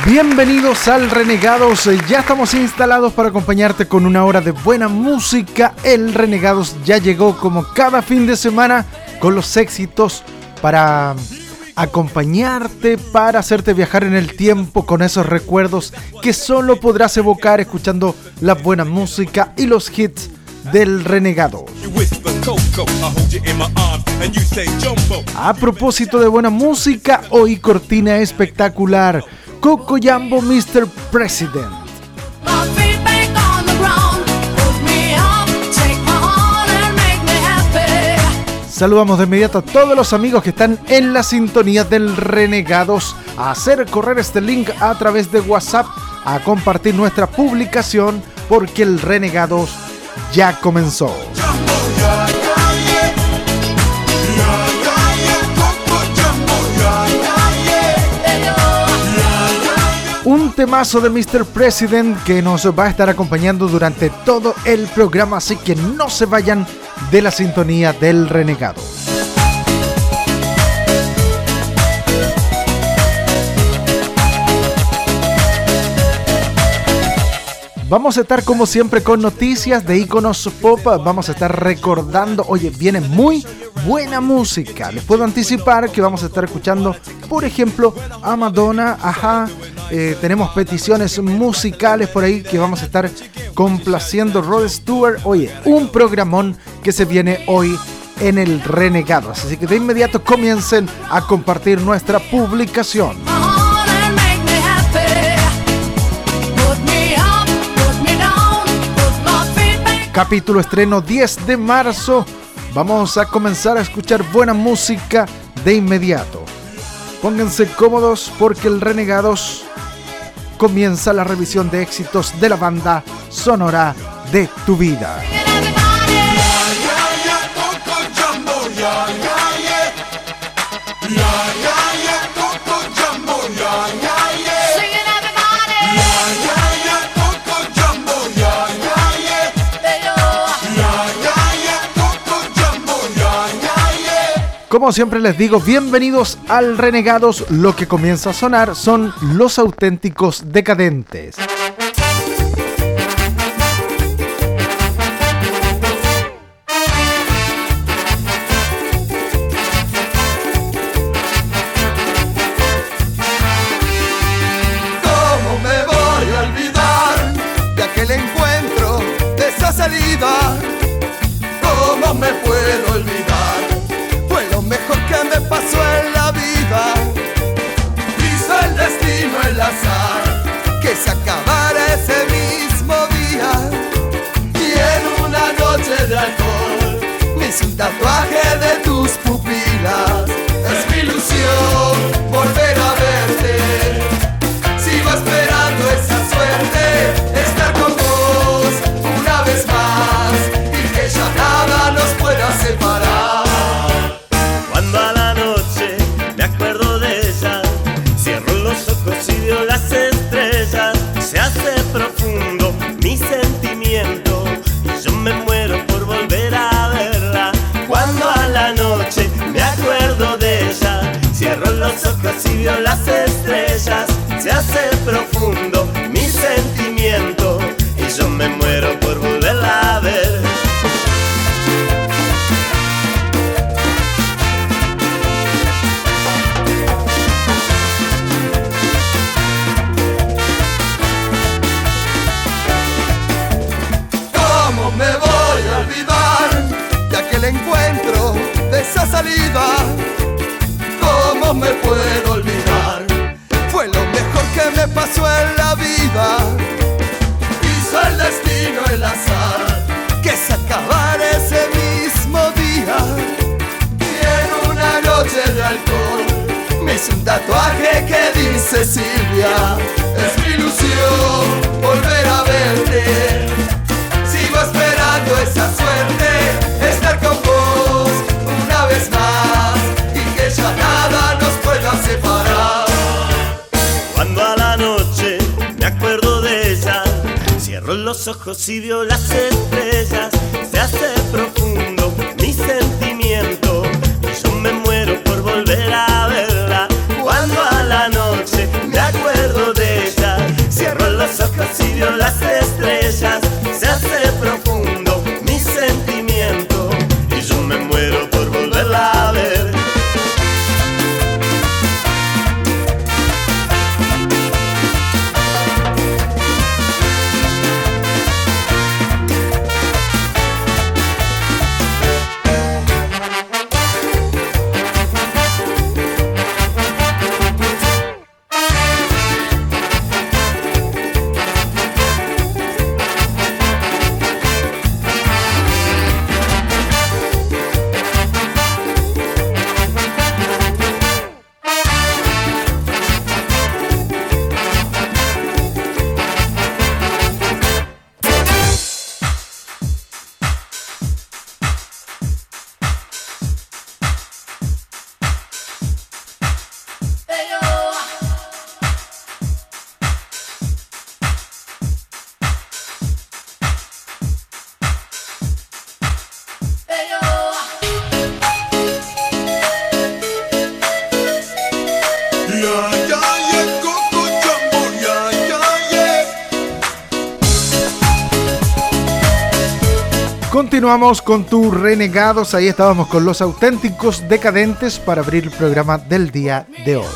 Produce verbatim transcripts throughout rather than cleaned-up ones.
Bienvenidos al Renegados, ya estamos instalados para acompañarte con una hora de buena música. El Renegados ya llegó como cada fin de semana con los éxitos para acompañarte, para hacerte viajar en el tiempo con esos recuerdos que solo podrás evocar escuchando la buena música y los hits del Renegado. A propósito de buena música, hoy cortina espectacular. Coco Jambo, mister President. Saludamos de inmediato a todos los amigos que están en la sintonía del Renegados, a hacer correr este link a través de WhatsApp, a compartir nuestra publicación, porque el Renegados ya comenzó. Un temazo de mister President que nos va a estar acompañando durante todo el programa, así que no se vayan de la sintonía del Renegado. Vamos a estar como siempre con noticias de íconos pop, vamos a estar recordando, oye, viene muy buena música. Les puedo anticipar que vamos a estar escuchando, por ejemplo, a Madonna, ajá, eh, tenemos peticiones musicales por ahí que vamos a estar complaciendo. Rod Stewart, oye, un programón que se viene hoy en el Renegados, así que de inmediato comiencen a compartir nuestra publicación. Capítulo estreno diez de marzo. Vamos a comenzar a escuchar buena música de inmediato. Pónganse cómodos porque el Renegados comienza la revisión de éxitos de la banda sonora de tu vida. Como siempre les digo, bienvenidos al Renegados. Lo que comienza a sonar son los auténticos decadentes. ¿Cómo me voy a olvidar de aquel encuentro, de esa salida? ¿Cómo me puedo olvidar? Mejor que me pasó en la vida. Hizo el destino, el azar, que se acabara ese mismo día. Y en una noche de alcohol me hice un tatuaje de tus pupilas. Es mi ilusión volver a verte. Sigo esperando esa suerte, estar con vos una vez más y que ya nada nos pueda separar. Cuando a la noche me acuerdo de ella, cierro los ojos y veo las estrellas. Se hace profundo mi sentimiento y yo me muero por volver a verla. Cuando a la noche me acuerdo de ella, cierro los ojos y veo las estrellas. Se hace profundo mi sentimiento y yo me muero por volverla a ver. Encuentro de esa salida, ¿cómo me puedo olvidar? Fue lo mejor que me pasó en la vida. Hizo el destino, el azar, que se acabara ese mismo día. Y en una noche de alcohol me hice un tatuaje que dice Silvia. Es mi ilusión volver a verte. Sigo esperando esa suerte, estar con vos una vez más y que ya nada nos pueda separar. Cuando a la noche me acuerdo de ella, cierro los ojos y veo las estrellas. Se hace profundo mi sentimiento y yo me muero por volver a verla. Cuando a la noche me acuerdo de ella, Continuamos con tus renegados. Ahí estábamos con Los Auténticos Decadentes para abrir el programa del día de hoy.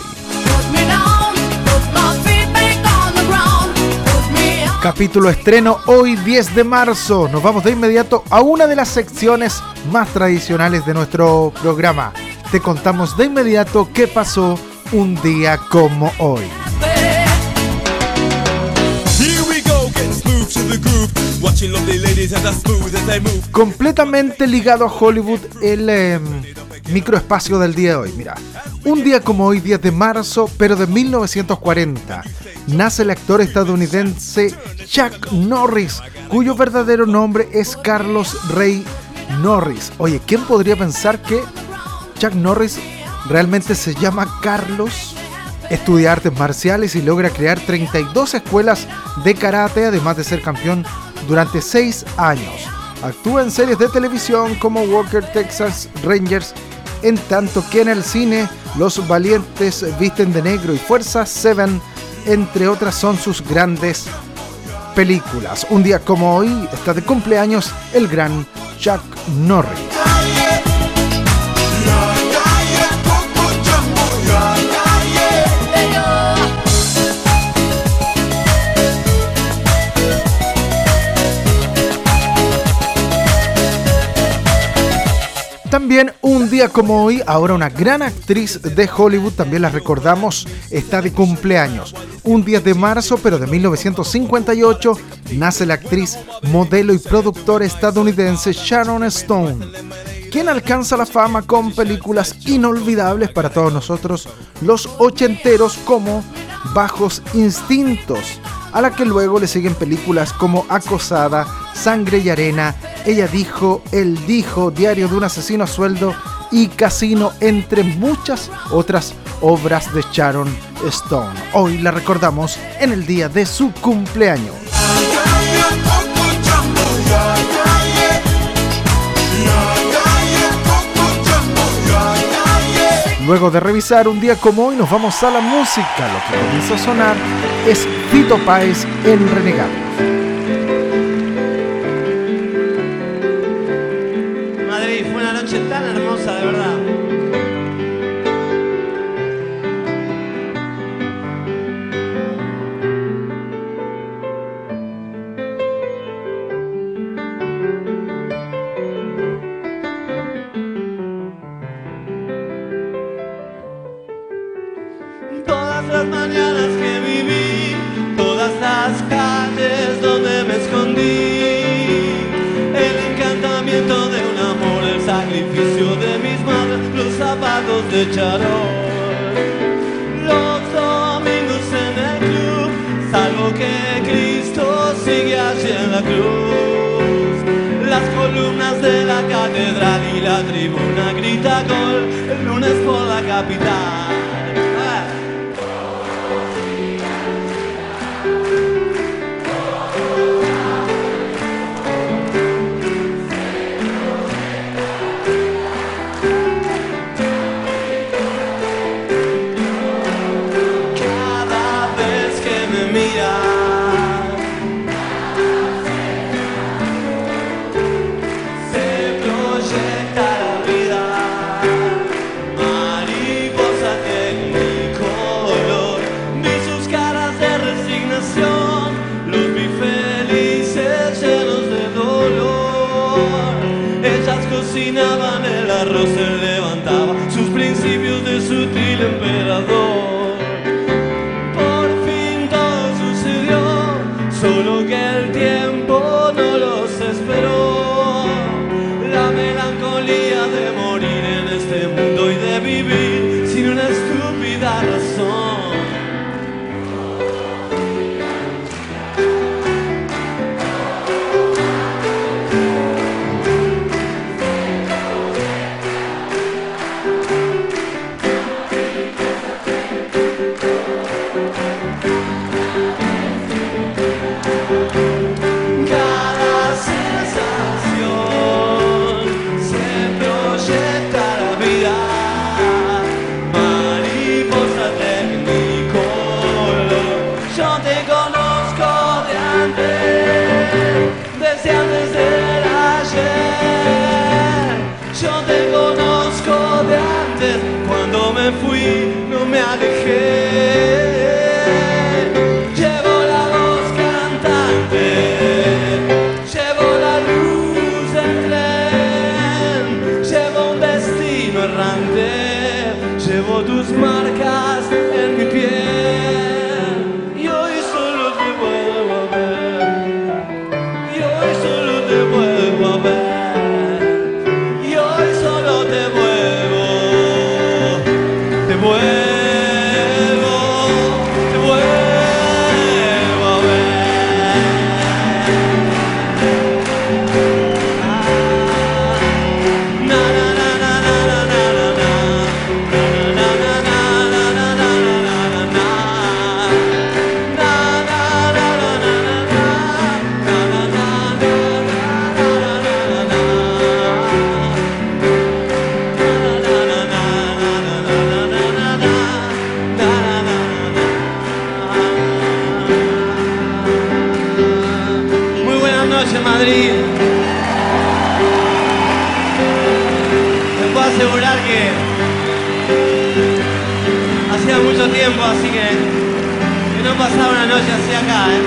Capítulo estreno hoy diez de marzo. Nos vamos de inmediato a una de las secciones más tradicionales de nuestro programa. Te contamos de inmediato qué pasó un día como hoy. Completamente ligado a Hollywood, el eh, microespacio del día de hoy. Mira, un día como hoy, diez de marzo, pero de mil novecientos cuarenta, nace el actor estadounidense Chuck Norris, cuyo verdadero nombre es Carlos Ray Norris. Oye, ¿quién podría pensar que Chuck Norris realmente se llama Carlos? Estudia artes marciales y logra crear treinta y dos escuelas de karate, además de ser campeón durante seis años. Actúa en series de televisión como Walker Texas Rangers, en tanto que en el cine Los Valientes Visten de Negro y Fuerza siete, entre otras, son sus grandes películas. Un día como hoy está de cumpleaños el gran Chuck Norris. También un día como hoy, ahora una gran actriz de Hollywood, también la recordamos, está de cumpleaños. Un diez de marzo, pero de mil novecientos cincuenta y ocho, nace la actriz, modelo y productora estadounidense Sharon Stone, quien alcanza la fama con películas inolvidables para todos nosotros, los ochenteros, como Bajos Instintos, a la que luego le siguen películas como Acosada, Sangre y Arena, Ella dijo, Él dijo, Diario de un asesino a sueldo y Casino, entre muchas otras obras de Sharon Stone. Hoy la recordamos en el día de su cumpleaños. Luego de revisar un día como hoy, nos vamos a la música. Lo que comienza a sonar es Fito Páez en Renegado. Madrid, fue una noche tan hermosa, de verdad. Todas las mañanas que viví, todas las calles donde me escondí, el encantamiento de un amor, el sacrificio de mis manos, los zapatos de charol. Los domingos en el club, salvo que Cristo sigue allí en la cruz. Las columnas de la catedral y la tribuna grita gol, el lunes por la capital. tiempo, así que que no pasaba una noche así acá, ¿eh?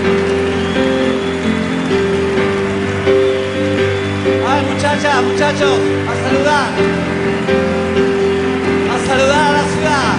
Ay, muchachas, muchachos, a saludar. A saludar a la ciudad.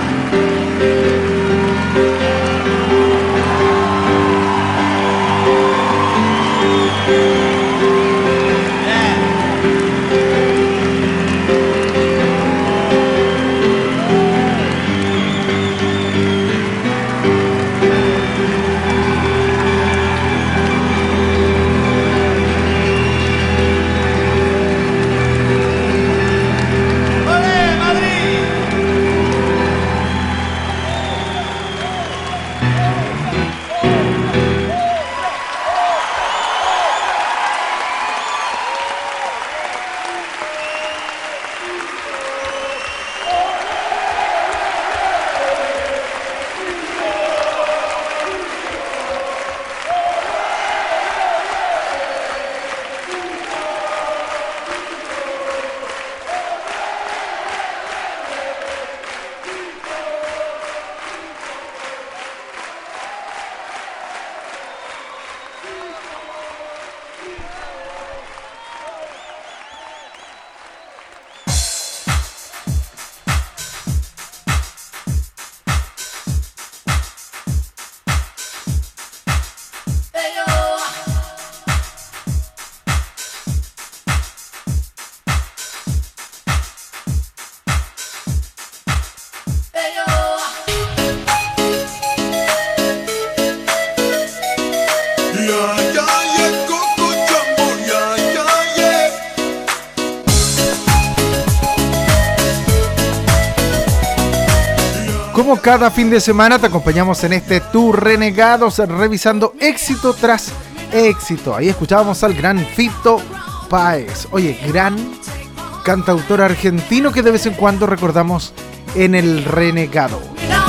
Como cada fin de semana te acompañamos en este Tour Renegados, revisando éxito tras éxito. Ahí escuchábamos al gran Fito Páez. Oye, gran cantautor argentino que de vez en cuando recordamos en el Renegado.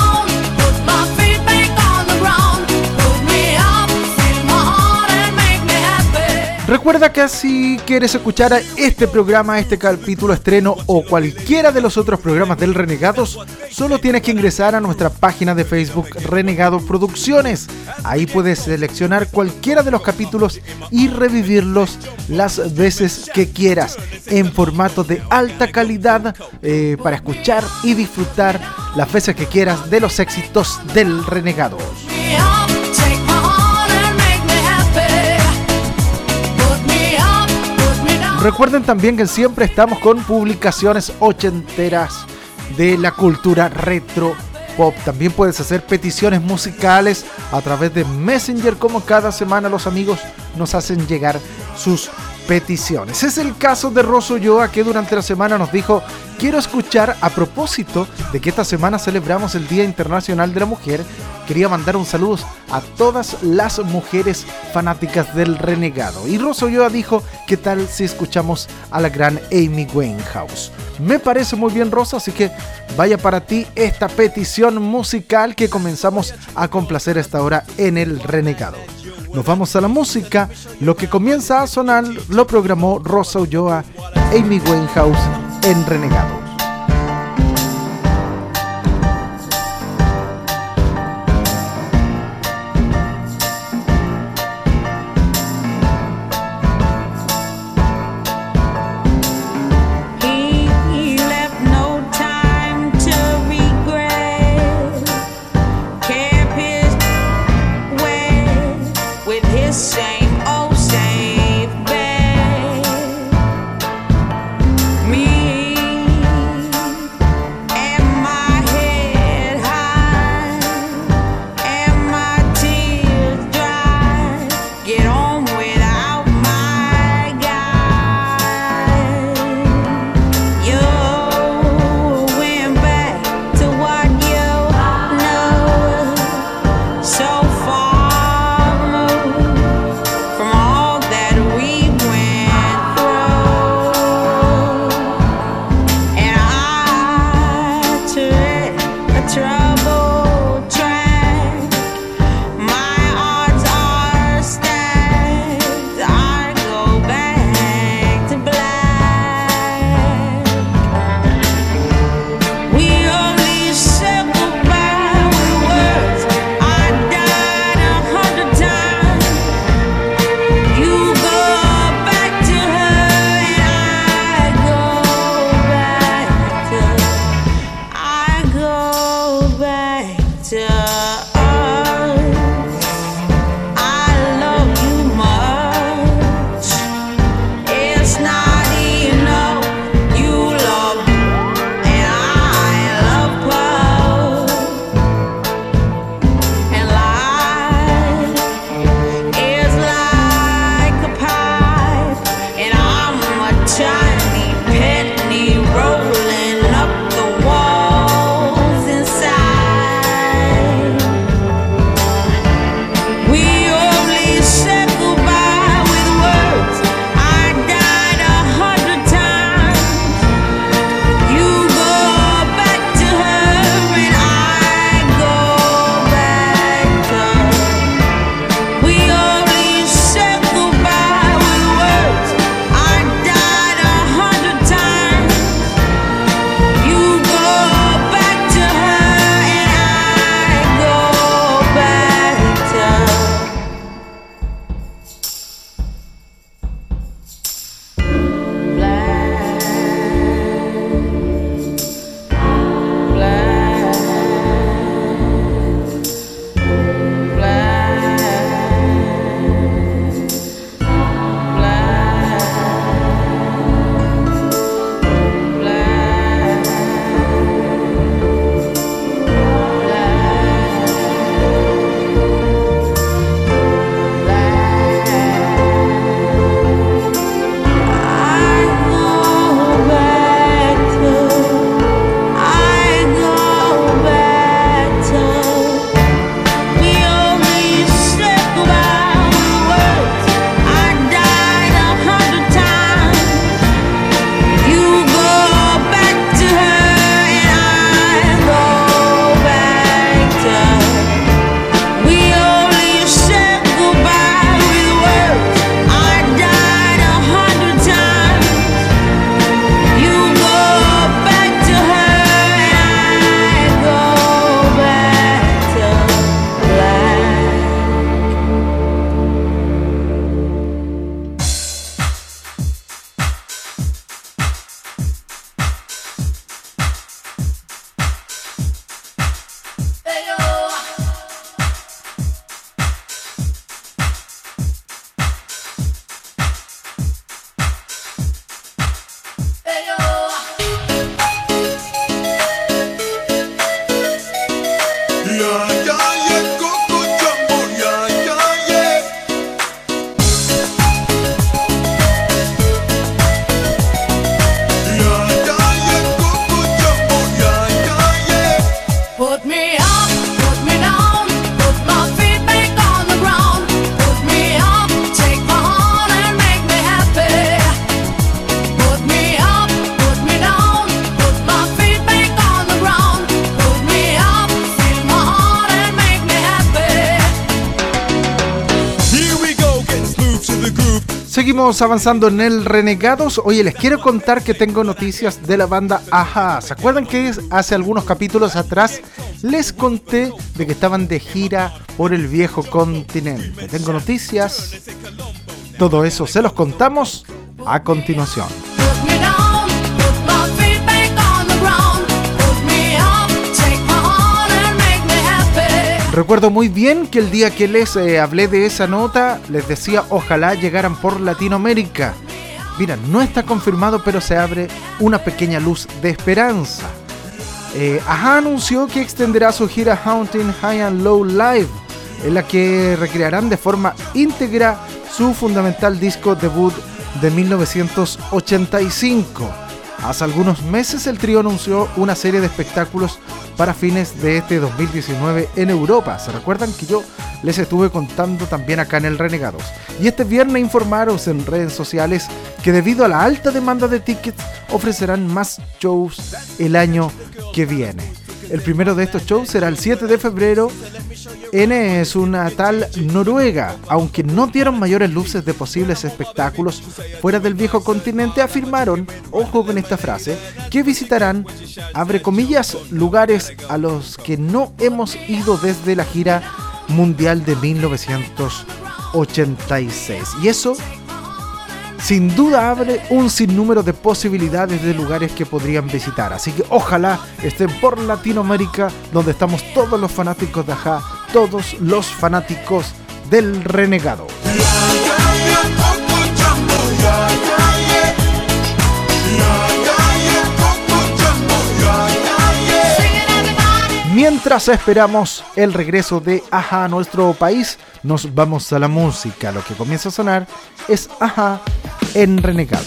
Recuerda que si quieres escuchar este programa, este capítulo estreno o cualquiera de los otros programas del Renegados, solo tienes que ingresar a nuestra página de Facebook Renegado Producciones. Ahí puedes seleccionar cualquiera de los capítulos y revivirlos las veces que quieras, en formato de alta calidad, eh, para escuchar y disfrutar las veces que quieras de los éxitos del Renegados. Recuerden también que siempre estamos con publicaciones ochenteras de la cultura retro pop. También puedes hacer peticiones musicales a través de Messenger, como cada semana los amigos nos hacen llegar sus peticiones. Es el caso de Rosso Ulloa, que durante la semana nos dijo: quiero escuchar, a propósito de que esta semana celebramos el Día Internacional de la Mujer, quería mandar un saludo a todas las mujeres fanáticas del Renegado. Y Rosso Ulloa dijo: ¿qué tal si escuchamos a la gran Amy Winehouse? Me parece muy bien, Rosa, así que vaya para ti esta petición musical que comenzamos a complacer a esta hora en el Renegado. Nos vamos a la música. Lo que comienza a sonar lo programó Rosso Ulloa, Amy Winehouse en Renegado. So far removed Seguimos avanzando en el Renegados. Oye, les quiero contar que tengo noticias de la banda A-ha. ¿Se acuerdan que hace algunos capítulos atrás les conté de que estaban de gira por el viejo continente? Tengo noticias. Todo eso se los contamos a continuación. Recuerdo muy bien que el día que les eh, hablé de esa nota, les decía ojalá llegaran por Latinoamérica. Mira, no está confirmado, pero se abre una pequeña luz de esperanza. Eh, A-ha anunció que extenderá su gira Haunting High and Low Live, en la que recrearán de forma íntegra su fundamental disco debut de mil novecientos ochenta y cinco. Hace algunos meses el trío anunció una serie de espectáculos para fines de este dos mil diecinueve en Europa. ¿Se recuerdan que yo les estuve contando también acá en el Renegados? Y este viernes informaron en redes sociales que debido a la alta demanda de tickets ofrecerán más shows el año que viene. El primero de estos shows será el siete de febrero en su natal Noruega. Aunque no dieron mayores luces de posibles espectáculos fuera del viejo continente, afirmaron, ojo con esta frase, que visitarán, abre comillas, lugares a los que no hemos ido desde la gira mundial de mil novecientos ochenta y seis. Y eso sin duda abre un sinnúmero de posibilidades de lugares que podrían visitar. Así que ojalá estén por Latinoamérica, donde estamos todos los fanáticos de Ajá, todos los fanáticos del Renegado. Mientras esperamos el regreso de Ajá a nuestro país, nos vamos a la música. Lo que comienza a sonar es Ajá en Renegado.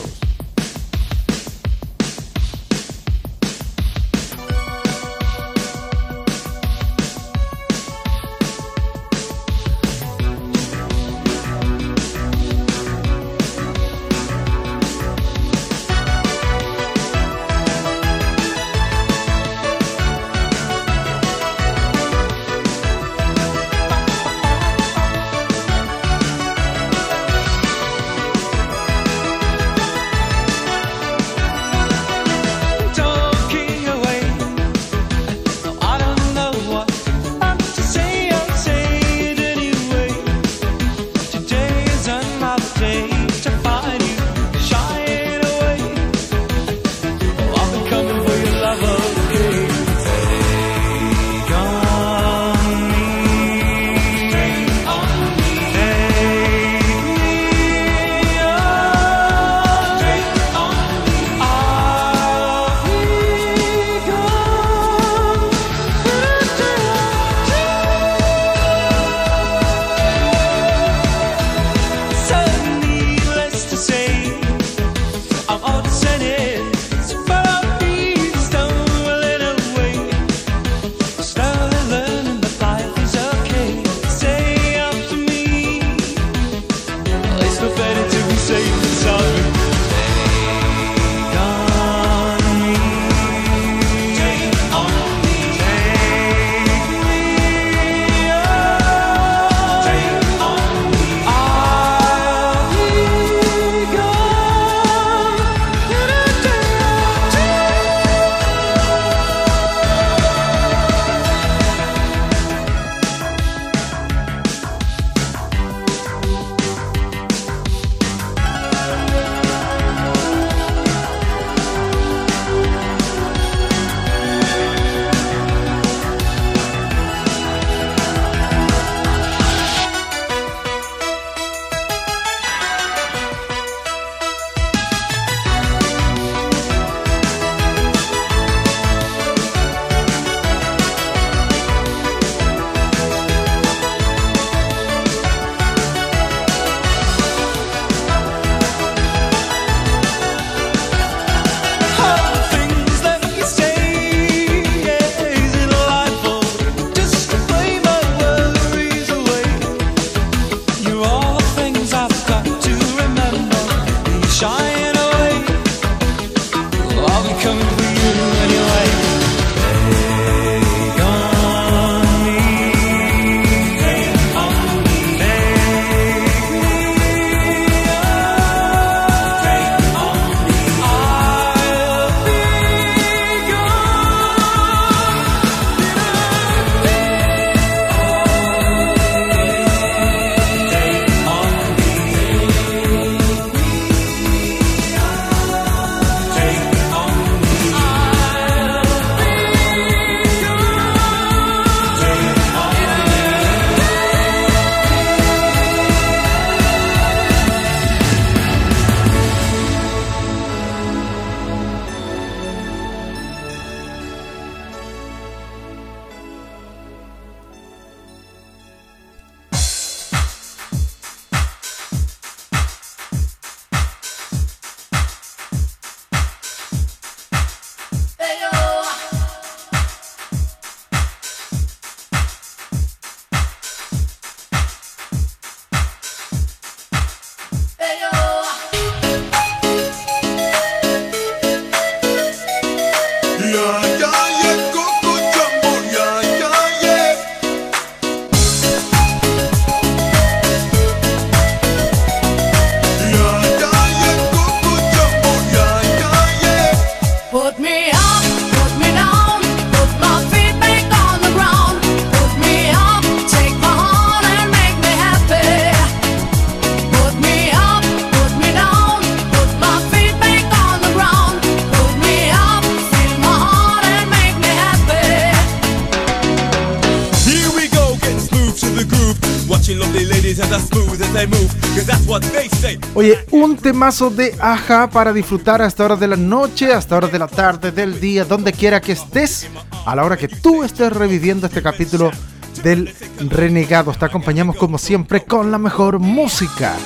Oye, un temazo de Aja para disfrutar a esta hora de la noche, a esta hora de la tarde, del día, donde quiera que estés, a la hora que tú estés reviviendo este capítulo del Renegado. Te acompañamos como siempre con la mejor música.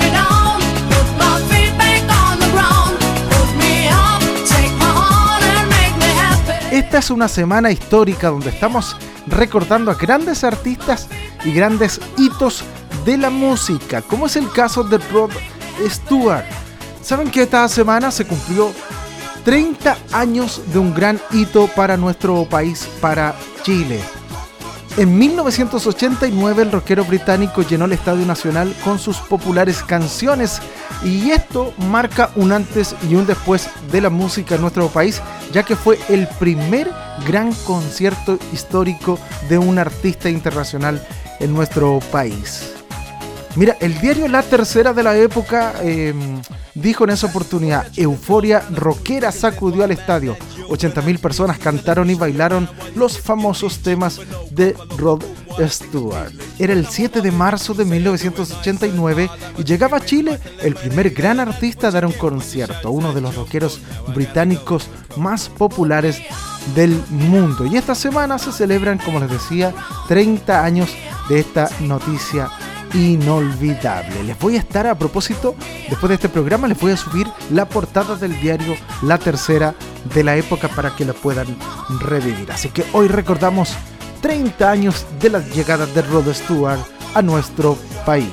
Esta es una semana histórica donde estamos recordando a grandes artistas y grandes hitos de la música, como es el caso de Rod Stewart. ¿Saben que esta semana se cumplió treinta años de un gran hito para nuestro país, para Chile? En mil novecientos ochenta y nueve el rockero británico llenó el Estadio Nacional con sus populares canciones, y esto marca un antes y un después de la música en nuestro país, ya que fue el primer gran concierto histórico de un artista internacional en nuestro país. Mira, el diario La Tercera de la época eh, dijo en esa oportunidad: euforia rockera sacudió al estadio. ochenta mil personas cantaron y bailaron los famosos temas de Rod Stewart. Era el siete de marzo de mil novecientos ochenta y nueve y llegaba a Chile el primer gran artista a dar un concierto, uno de los rockeros británicos más populares del mundo. Y esta semana se celebran, como les decía, treinta años de esta noticia inolvidable. Les voy a estar, a propósito, después de este programa, les voy a subir la portada del diario La Tercera de la época para que la puedan revivir. Así que hoy recordamos treinta años de la llegada de Rod Stewart a nuestro país.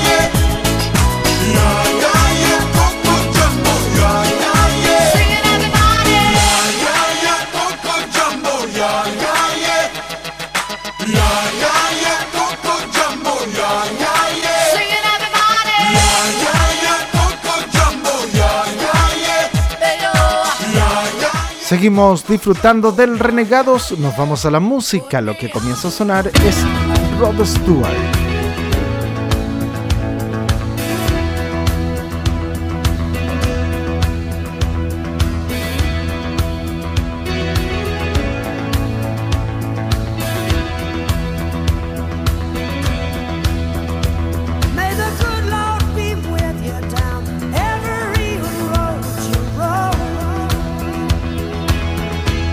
Seguimos disfrutando del Renegados, nos vamos a la música. Lo que comienza a sonar es Rod Stewart.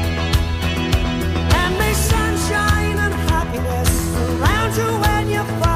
Sunshine and happiness around you when you find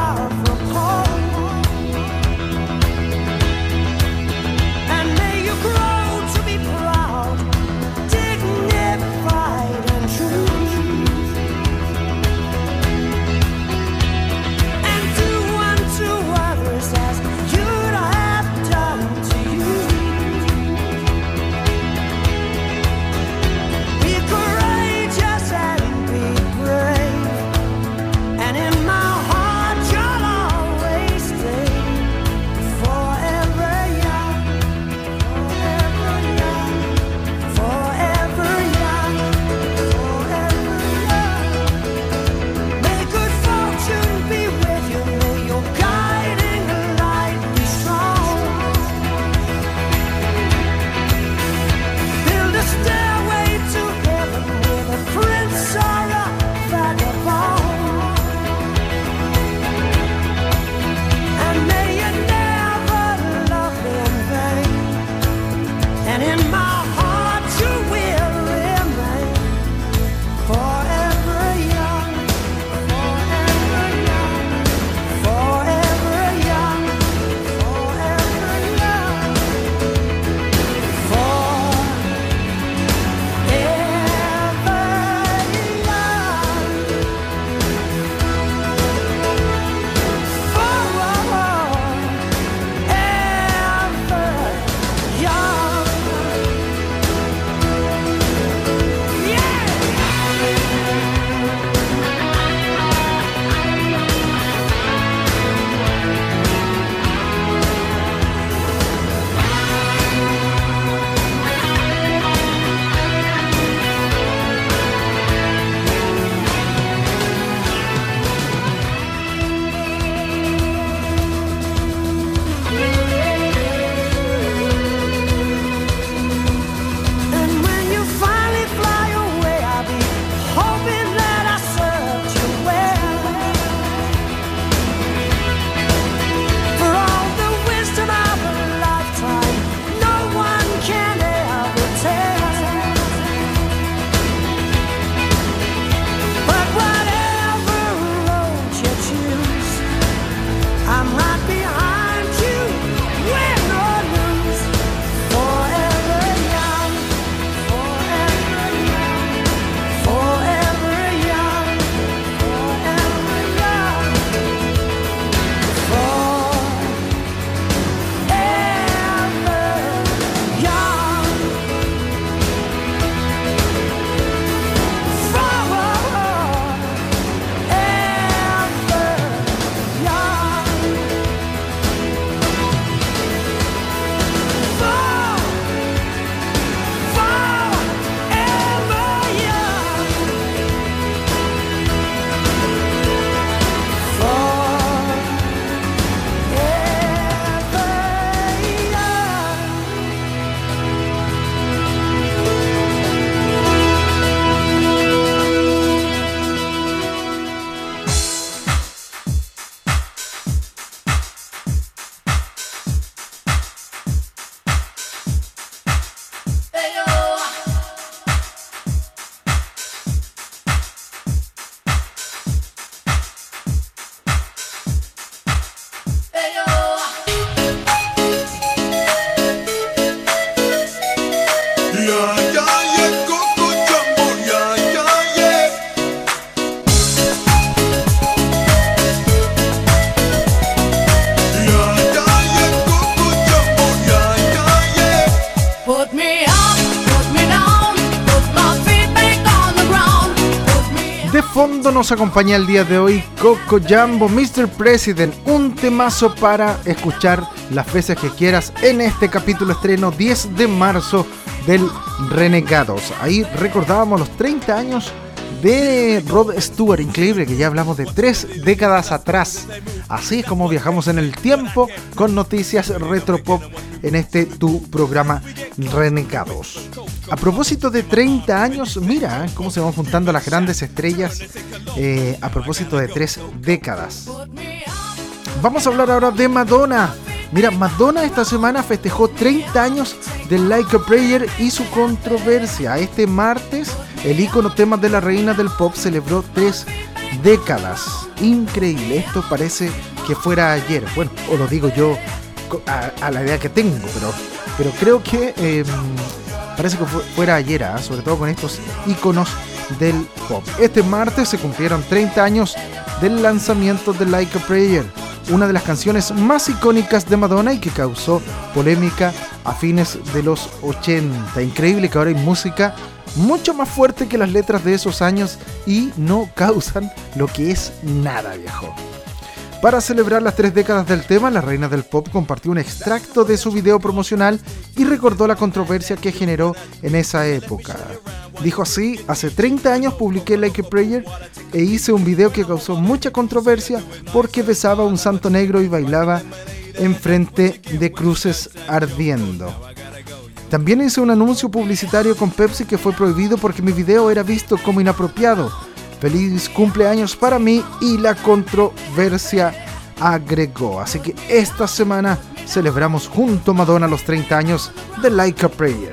Redondo nos acompaña el día de hoy, Coco Jambo, mister President, un temazo para escuchar las veces que quieras en este capítulo estreno diez de marzo del Renegados. Ahí recordábamos los treinta años de Rod Stewart, increíble que ya hablamos de tres décadas atrás. Así es como viajamos en el tiempo con noticias retropop en este tu programa Renegados. A propósito de treinta años, mira ¿eh? cómo se van juntando las grandes estrellas eh, a propósito de tres décadas. Vamos a hablar ahora de Madonna. Mira, Madonna esta semana festejó treinta años de Like a Prayer y su controversia. Este martes, el ícono tema de la reina del pop celebró tres décadas. Increíble, esto parece que fuera ayer. Bueno, o lo digo yo a, a la idea que tengo, pero, pero creo que eh, parece que fu- fuera ayer, ¿eh? Sobre todo con estos íconos del pop. Este martes se cumplieron treinta años del lanzamiento de Like a Prayer, una de las canciones más icónicas de Madonna y que causó polémica a fines de los ochenta. Increíble que ahora hay música mucho más fuerte que las letras de esos años y no causan lo que es nada, viejo. Para celebrar las tres décadas del tema, la reina del pop compartió un extracto de su video promocional y recordó la controversia que generó en esa época. Dijo así: hace treinta años publiqué Like a Prayer e hice un video que causó mucha controversia porque besaba a un santo negro y bailaba enfrente de cruces ardiendo. También hice un anuncio publicitario con Pepsi que fue prohibido porque mi video era visto como inapropiado. Feliz cumpleaños para mí, y la controversia agregó. Así que esta semana celebramos junto a Madonna los treinta años de Like a Prayer.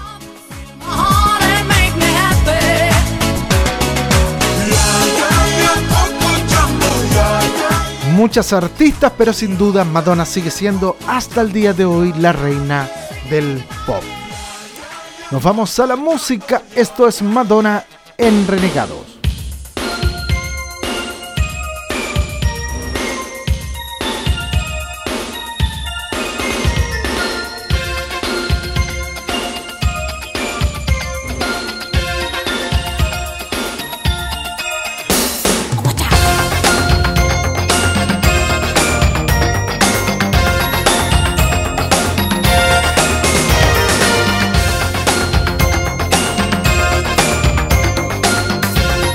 Muchas artistas, pero sin duda Madonna sigue siendo hasta el día de hoy la reina del pop. Nos vamos a la música. Esto es Madonna en Renegados. We'll be right back.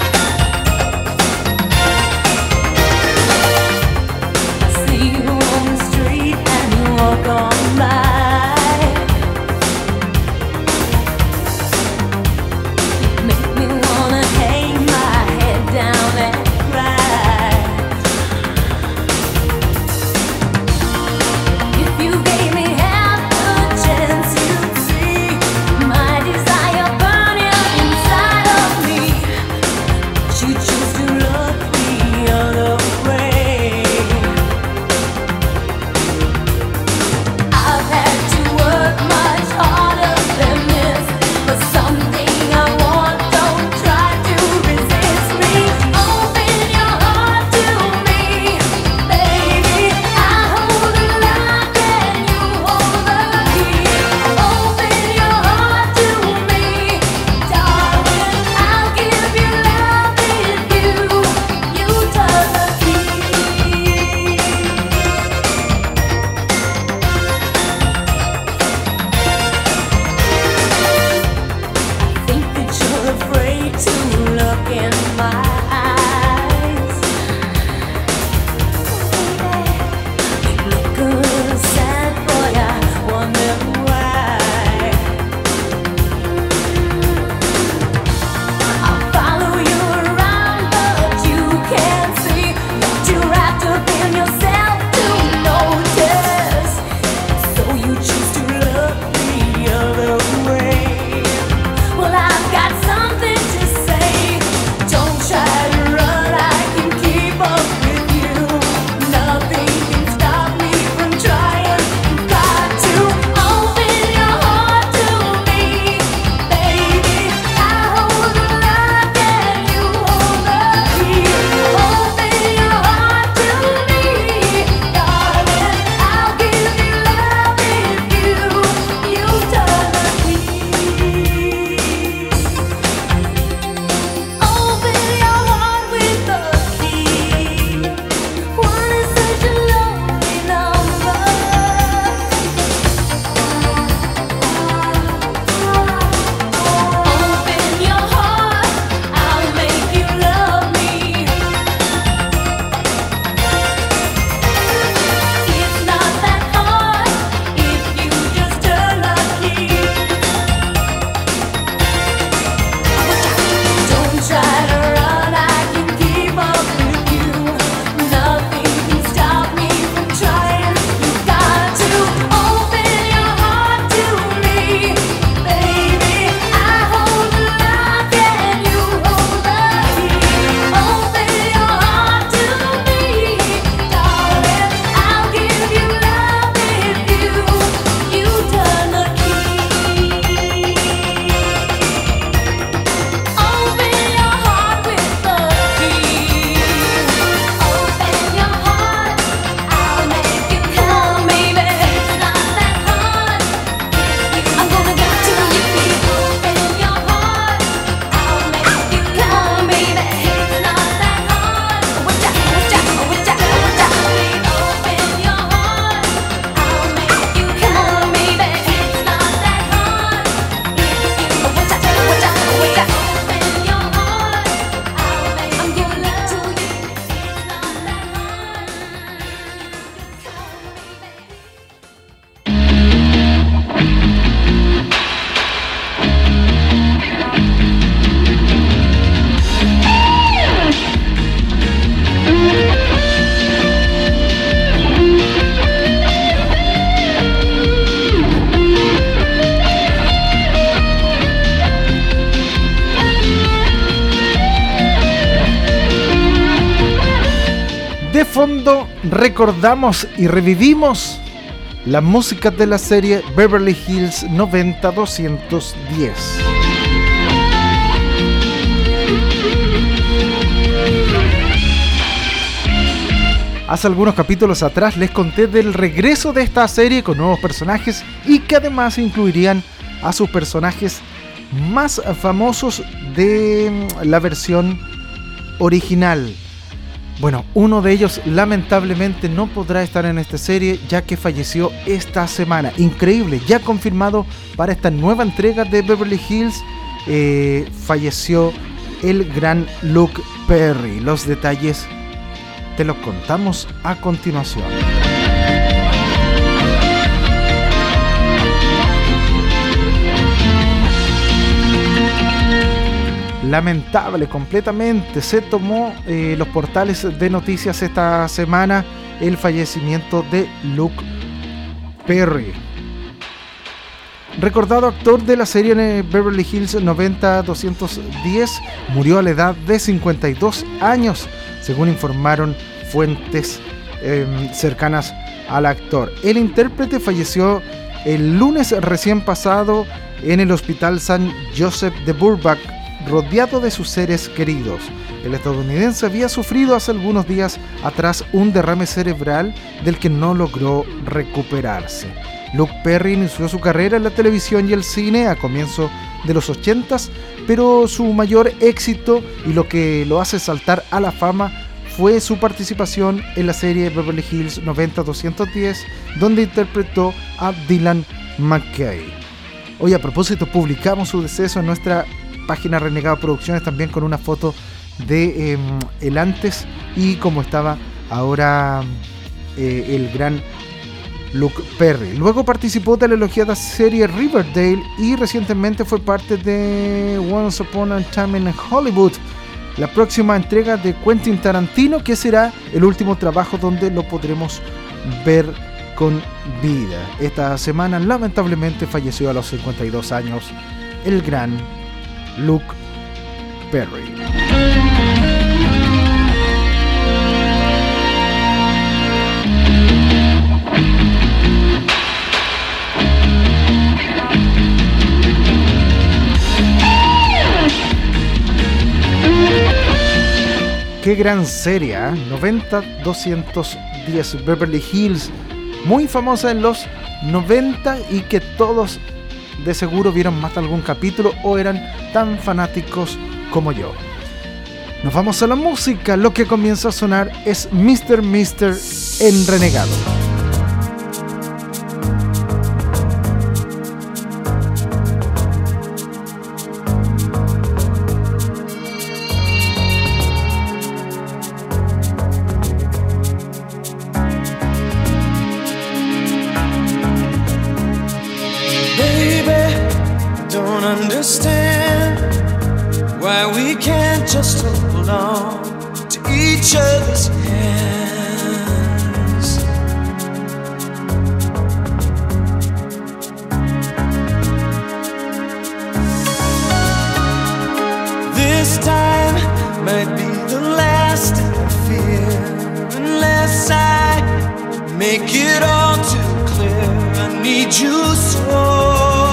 De fondo recordamos y revivimos la música de la serie Beverly Hills noventa doscientos diez. Hace algunos capítulos atrás les conté del regreso de esta serie con nuevos personajes y que además incluirían a sus personajes más famosos de la versión original. Bueno, uno de ellos lamentablemente no podrá estar en esta serie ya que falleció esta semana. Increíble, ya confirmado para esta nueva entrega de Beverly Hills, eh, falleció el gran Luke Perry. Los detalles te los contamos a continuación. Lamentable completamente, se tomó eh, los portales de noticias esta semana el fallecimiento de Luke Perry. Recordado actor de la serie Beverly Hills noventa doscientos diez, murió a la edad de cincuenta y dos años, según informaron fuentes eh, cercanas al actor. El intérprete falleció el lunes recién pasado en el Hospital San Joseph de Burbank, rodeado de sus seres queridos. El estadounidense había sufrido hace algunos días atrás un derrame cerebral del que no logró recuperarse. Luke Perry inició su carrera en la televisión y el cine a comienzos de los ochentas, pero su mayor éxito y lo que lo hace saltar a la fama fue su participación en la serie Beverly Hills noventa doscientos diez, donde interpretó a Dylan McKay. Hoy, a propósito, publicamos su deceso en nuestra página Renegado Producciones, también con una foto de eh, el antes y cómo estaba ahora eh, el gran Luke Perry. Luego participó de la elogiada serie Riverdale y recientemente fue parte de Once Upon a Time in Hollywood, la próxima entrega de Quentin Tarantino, que será el último trabajo donde lo podremos ver con vida. Esta semana lamentablemente falleció a los cincuenta y dos años el gran Luke Perry. Qué gran serie, ¿eh? noventa doscientos diez, Beverly Hills, muy famosa en los noventa y que todos de seguro vieron más de algún capítulo o eran tan fanáticos como yo. Nos vamos a la música. Lo que comienza a sonar es mister mister en Renegado. Just hold on to each other's hands. This time might be the last I fear, unless I make it all too clear. I need you so.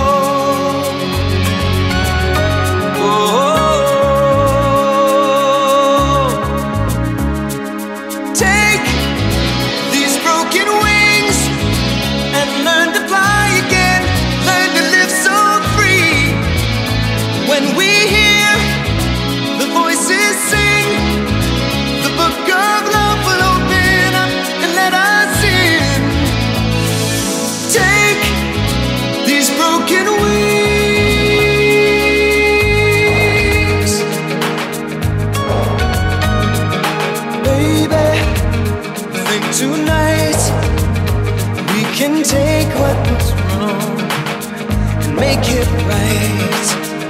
Take what was wrong and make it right.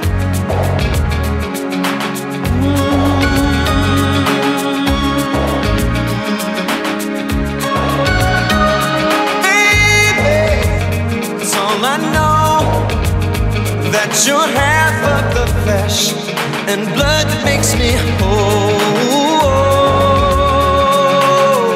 Mm-hmm. Baby, that's all I know, that you're half of the flesh and blood that makes me whole.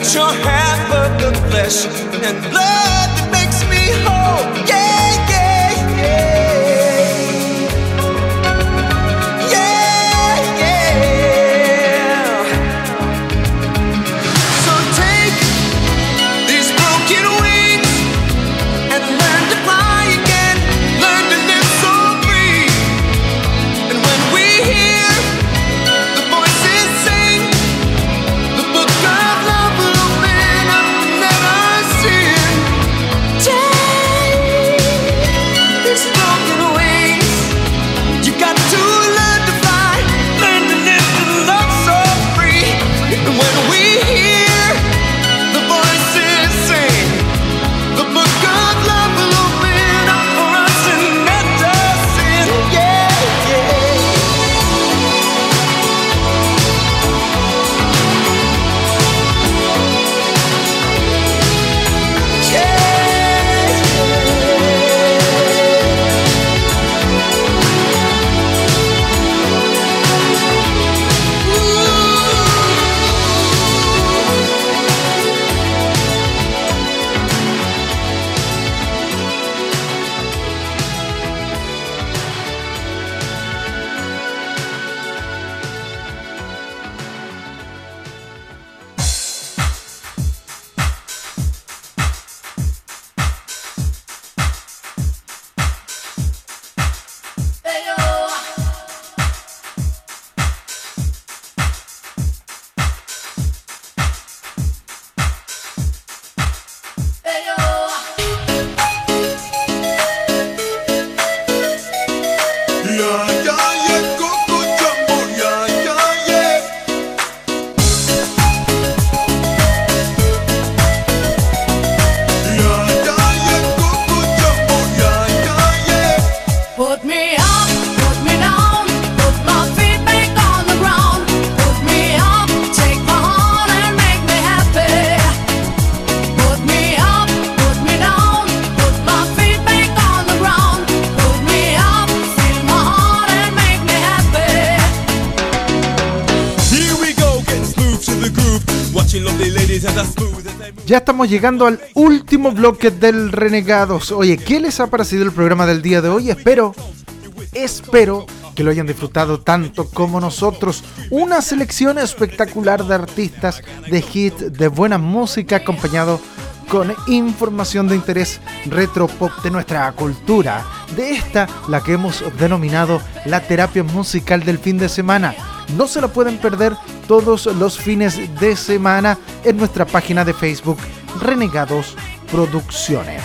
that you're half of the flesh and blood that makes me whole. Yeah, yeah, yeah. Yeah, yeah. So take these broken wings and learn to fly again. Learn to live so free. And when we hear the voices sing, the book of love will open up and let us in. Take these broken wings. You got to learn to fly, learn to live and love so free. And when we hear the voices sing, the book of love will open up for us and let us in. Yeah, yeah. Put me up, put me down, put my feet back on the ground. Put me up, take my heart and make me happy. Put me up, put me down, put my feet back on the ground. Put me up, fill my heart and make me happy. Here we go, getting smooth to the groove. Watching lovely ladies as I smooth as they move. Ya estamos llegando al último bloque del Renegados. Oye, ¿qué les ha parecido el programa del día de hoy? Espero, espero que lo hayan disfrutado tanto como nosotros. Una selección espectacular de artistas, de hits, de buena música, acompañado con información de interés retro pop de nuestra cultura. De esta, la que hemos denominado la terapia musical del fin de semana. No se la pueden perder todos los fines de semana en nuestra página de Facebook Renegados Producciones.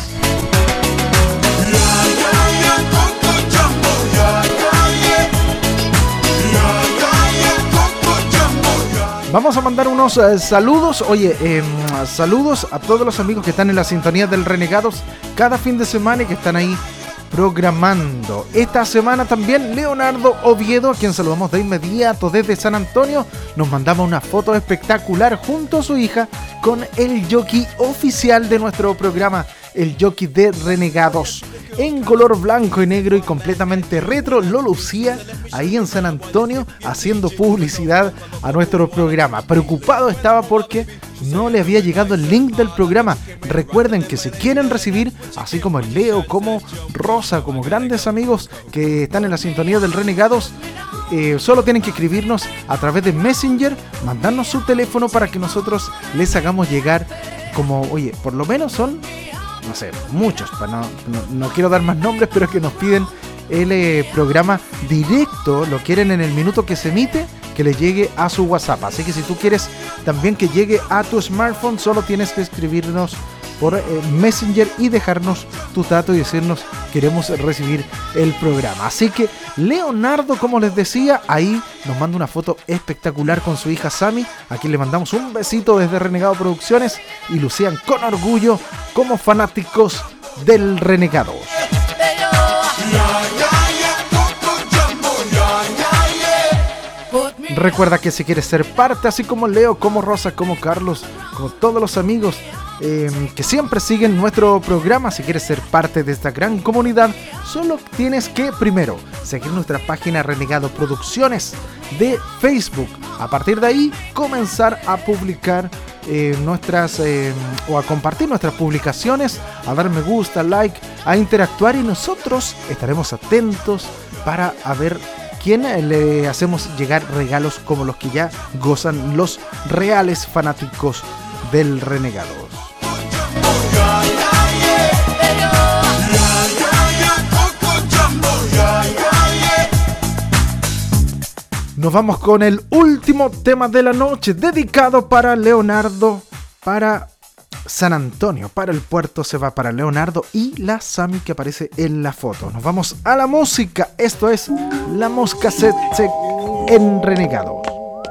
Vamos a mandar unos eh, saludos. Oye, eh, saludos a todos los amigos que están en la sintonía del Renegados cada fin de semana y que están ahí programando. Esta semana también Leonardo Oviedo, a quien saludamos de inmediato desde San Antonio, nos mandaba una foto espectacular junto a su hija con el jockey oficial de nuestro programa, el jockey de Renegados, en color blanco y negro y completamente retro. Lo lucía ahí en San Antonio haciendo publicidad a nuestro programa. Preocupado estaba porque no le había llegado el link del programa. Recuerden que si quieren recibir, así como el Leo, como Rosa, como grandes amigos que están en la sintonía del Renegados, eh, solo tienen que escribirnos a través de Messenger, mandarnos su teléfono para que nosotros les hagamos llegar, como, oye, por lo menos son, no sé, muchos, no, no, no quiero dar más nombres, pero es que nos piden el eh, programa directo, lo quieren en el minuto que se emite, que le llegue a su WhatsApp. Así que si tú quieres también que llegue a tu smartphone, solo tienes que escribirnos por eh, Messenger y dejarnos tu dato y decirnos queremos recibir el programa. Así que Leonardo, como les decía, ahí nos manda una foto espectacular con su hija Sami, a quien le mandamos un besito desde Renegado Producciones y lucían con orgullo como fanáticos del Renegado. Recuerda que si quieres ser parte, así como Leo, como Rosa, como Carlos, como todos los amigos eh, que siempre siguen nuestro programa, si quieres ser parte de esta gran comunidad, solo tienes que primero seguir nuestra página Renegado Producciones de Facebook. A partir de ahí, comenzar a publicar eh, nuestras eh, o a compartir nuestras publicaciones, a dar me gusta, like, a interactuar, y nosotros estaremos atentos para a ver quién le hacemos llegar regalos como los que ya gozan los reales fanáticos del Renegados. Nos vamos con el último tema de la noche, dedicado para Leonardo, para San Antonio, para el puerto se va para Leonardo y la Sami que aparece en la foto. Nos vamos a la música, esto es La Mosca Tsetse en Renegado.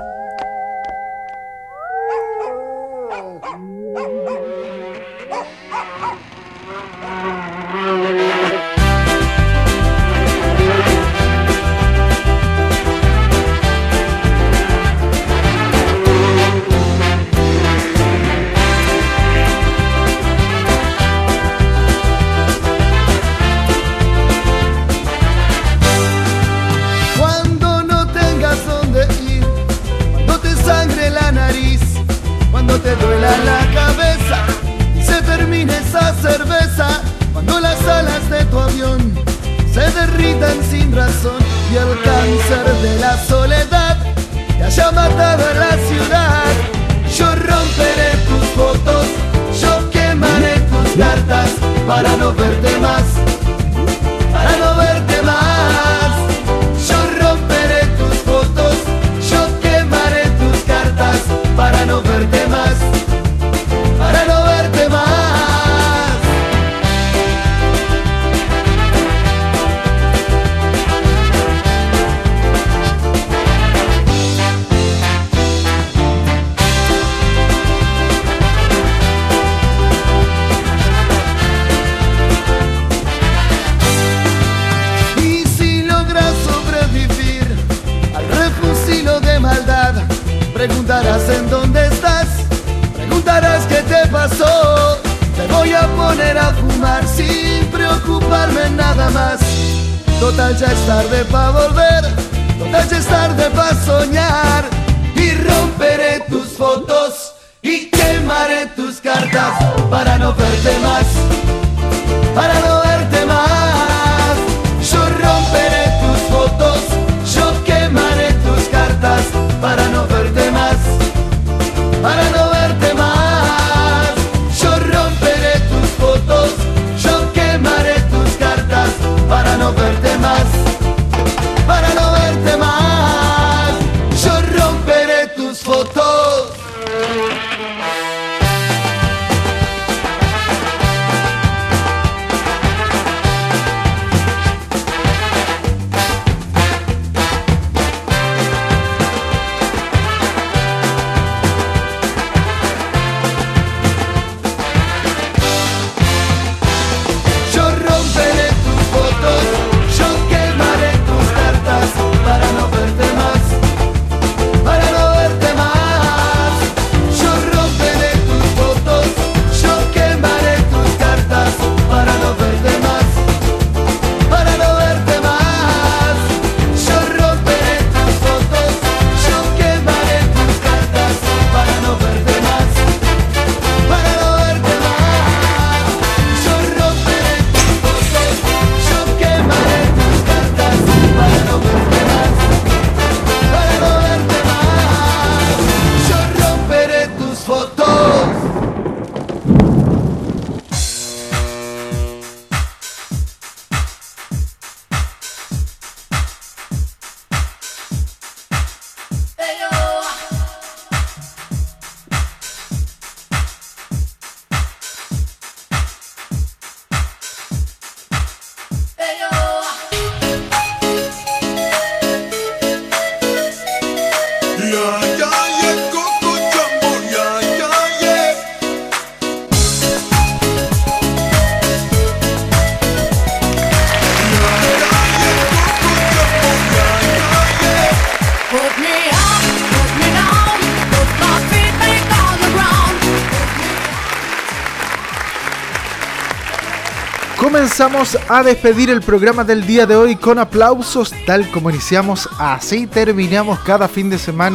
Te duela la cabeza y se termine esa cerveza, cuando las alas de tu avión se derritan sin razón y el cáncer de la soledad te haya matado a la ciudad. Yo romperé tus fotos, yo quemaré tus cartas para no verte más, para no verte más. Yo romperé tus fotos, yo quemaré tus cartas para no verte más, para no verte más. Y si logras sobrevivir al refusilo de maldad, preguntarás en dónde estás, preguntarás qué te pasó. Te voy a poner a fumar sin preocuparme nada más. Total ya es tarde pa' volver, total ya es tarde pa' soñar. Y romperé tus fotos y quemaré tus cartas para no verte más, para no verte más. Yo romperé tus fotos, yo quemaré tus cartas para no verte más, para no verte más. Yo romperé tus fotos, yo quemaré tus cartas para no verte más, para no verte más. Yo romperé tus fotos. Comenzamos a despedir el programa del día de hoy con aplausos, tal como iniciamos, así terminamos cada fin de semana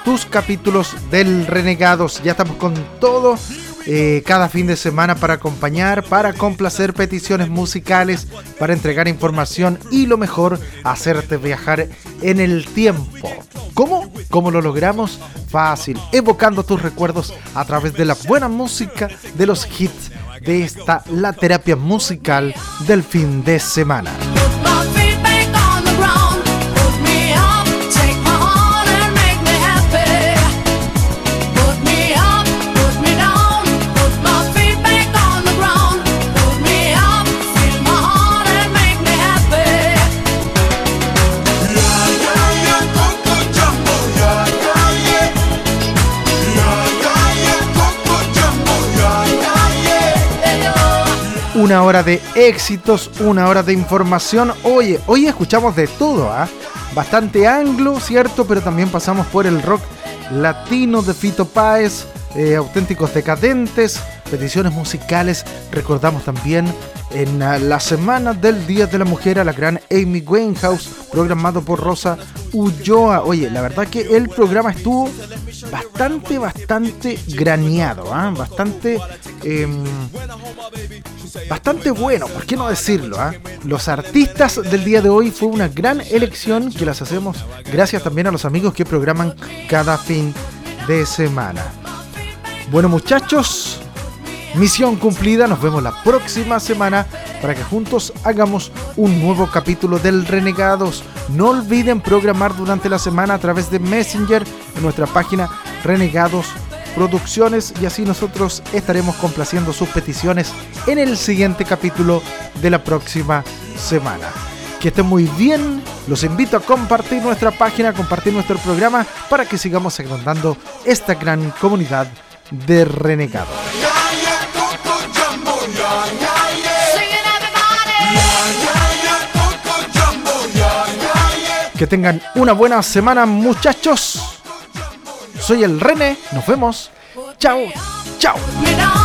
tus capítulos del Renegados. Ya estamos con todo eh, cada fin de semana para acompañar, para complacer peticiones musicales, para entregar información y lo mejor, hacerte viajar en el tiempo. ¿Cómo? ¿Cómo lo logramos? Fácil, evocando tus recuerdos a través de la buena música, de los hits de esta, la terapia musical del fin de semana. Una hora de éxitos, una hora de información. Oye, hoy escuchamos de todo, ¿ah? ¿eh? Bastante anglo, ¿cierto? Pero también pasamos por el rock latino de Fito Páez, eh, Auténticos Decadentes, peticiones musicales. Recordamos también en uh, la semana del Día de la Mujer a la gran Amy Winehouse, programado por Rosa Ulloa. Oye, la verdad que el programa estuvo bastante, bastante graneado, ¿eh? Bastante... Eh, Bastante bueno, ¿por qué no decirlo? ¿eh? Los artistas del día de hoy fue una gran elección que las hacemos gracias también a los amigos que programan cada fin de semana. Bueno, muchachos, misión cumplida. Nos vemos la próxima semana para que juntos hagamos un nuevo capítulo del Renegados. No olviden programar durante la semana a través de Messenger en nuestra página Renegados Producciones, y así nosotros estaremos complaciendo sus peticiones en el siguiente capítulo de la próxima semana. Que estén muy bien, los invito a compartir nuestra página, a compartir nuestro programa para que sigamos agrandando esta gran comunidad de renegados. Que tengan una buena semana, muchachos. Soy el René, nos vemos. Chao, chao.